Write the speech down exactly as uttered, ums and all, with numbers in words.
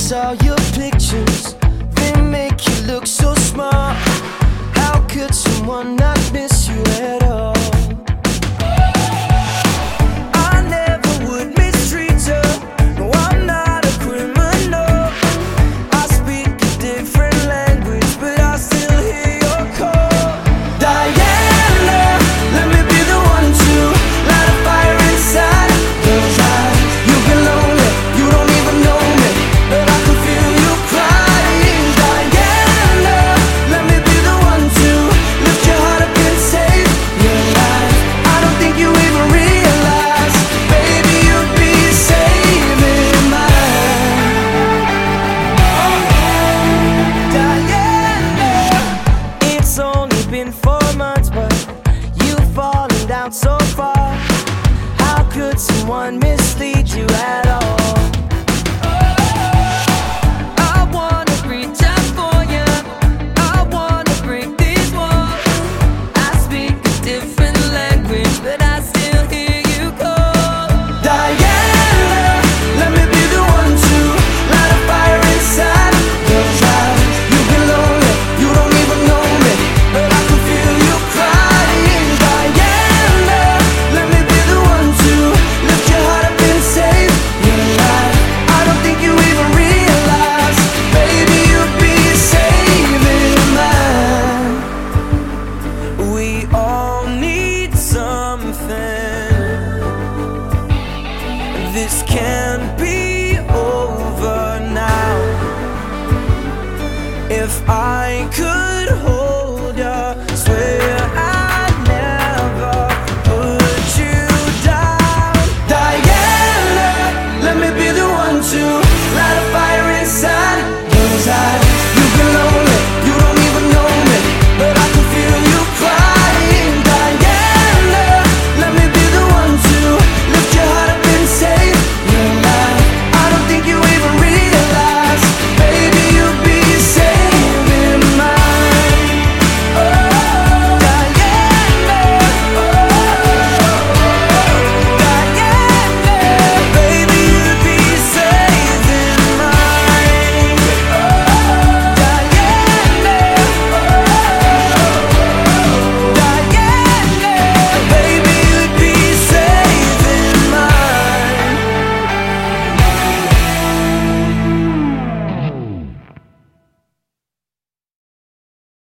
saw your pictures, they make you look so smart. How could someone not miss you at all? I never would mistreat you. No, I'm not a criminal. I speak a different language, but I still hear your call. Diana, let me be the one to light a fire inside those eyes. You've been lonely, you don't even know me, but I can feel you crying. Diana, let me be the one to lift your heart up and save your life. I don't think you even realize, baby, you'd be saving mine. Diana, it's only been four months, but you've fallen down so far. How could someone mislead you at all? I wanna reach out for you, I wanna break these walls. I speak a different language, but I still hear you call. Diana, let me be the one to light a fire inside those eyes. You've been lonely, you don't even know me, but I can feel you crying. Diana, let me be the one to lift your heart up and save your life. I don't think you even realize, baby, you'd be saving mine. We all need something. This can't be over now. If I could hold